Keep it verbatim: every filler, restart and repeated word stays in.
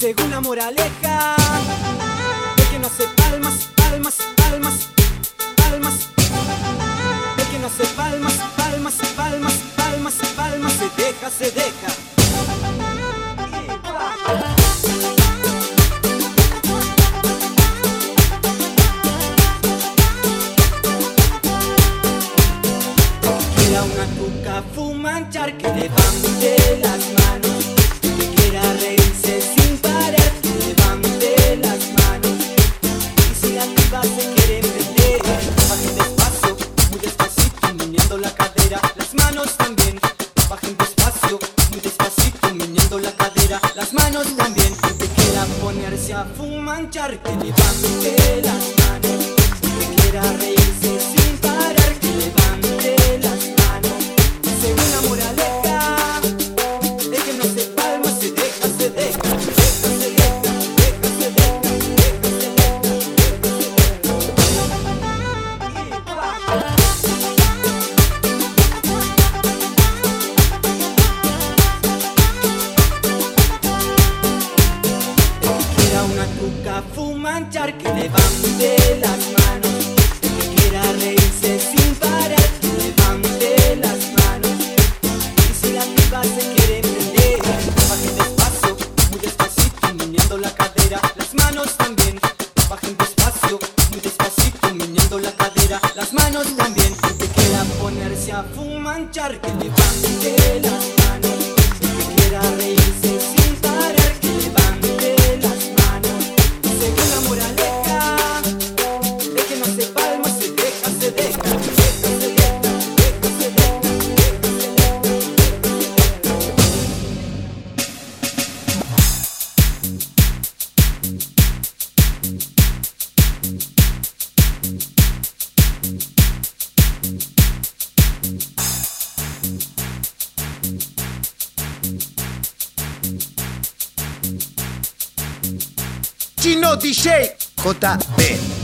Según la moraleja, el que no hace palmas, palmas, palmas, palmas. El que no hace palmas, palmas, palmas, palmas, palmas. Se deja, se deja. Quiera una cuca fumanchar, que levante las manos. Que quiera reírse sin parar, que levante las manos. Y si la piba se quiere prender, bajen despacio, muy despacito, meneando la cadera. Las manos también, bajen despacio, muy despacito, meneando la cadera. Las manos también, que quiera ponerse a fumanchar, que levante las manos. Que quiera reírse sin parar, que levante las manos. Según la moraleja, el que no se palma se deja, se deja, se deja, se deja, deja, se deja, deja, se El que quiera una cuca fumanchar, que levante las manos. Que quiera reírse sin parar, que levante las manos. Y si la piba se quiere prender, bajen despacio, muy despacito, meneando la cadera. Las manos también, bajen despacio, muy despacito, meneando la cadera. Las manos también, que quiera ponerse a fumanchar, que levante las manos. Que quiera reírse sin parar, que levante las manos. Según la moraleja, el que no se palma se deja, se deja, se deja, se deja, deja, se deja, deja, se Chino D J J B.